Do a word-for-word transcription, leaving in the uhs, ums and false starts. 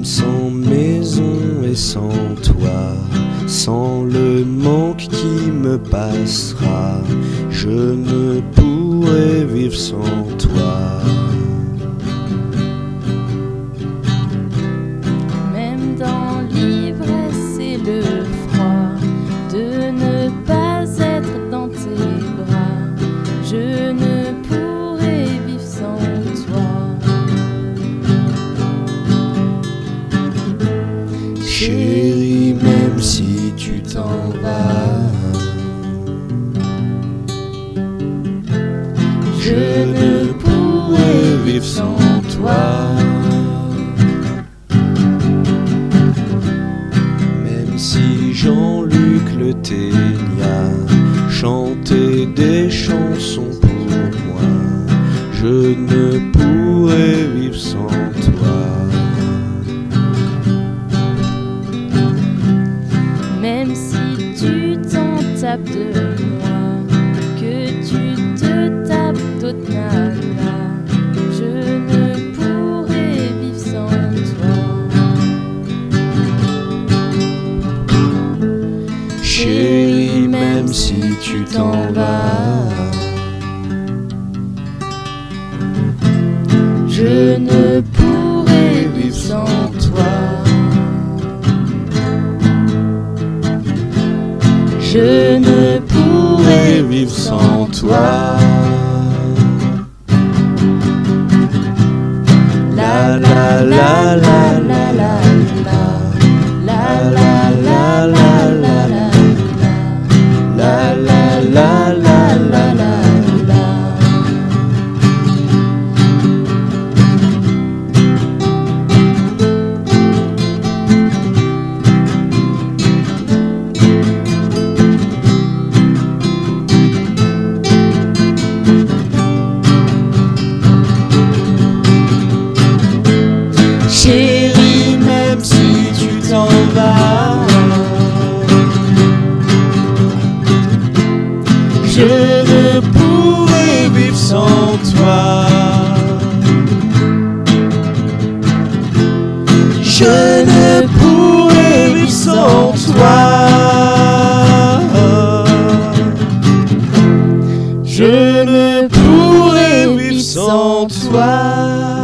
sans maison et sans toi, sans le manque qui me passera, je ne pourrais vivre sans toi. Même dans l'ivresse et le froid, de ne pas être dans tes bras, je ne pourrais vivre sans toi. Chérie, même si tu t'en vas, je ne pourrais vivre sans toi. Même si Jean-Luc Le Ténia chantait des chansons pour moi, je ne pourrais vivre sans toi. Même si tu t'en tapes de moi, que tu te tapes d'autres nanas, je ne pourrais vivre sans toi. Chérie, même si tu t'en vas, je ne pourrais vivre sans toi. je ne pourrais vivre sans toi. La la la la la la la la la la la la la la la la la la. Chérie, même si tu t'en vas, je ne pourrais vivre sans toi. Je ne pourrais vivre sans toi. Je ne pourrais vivre sans toi.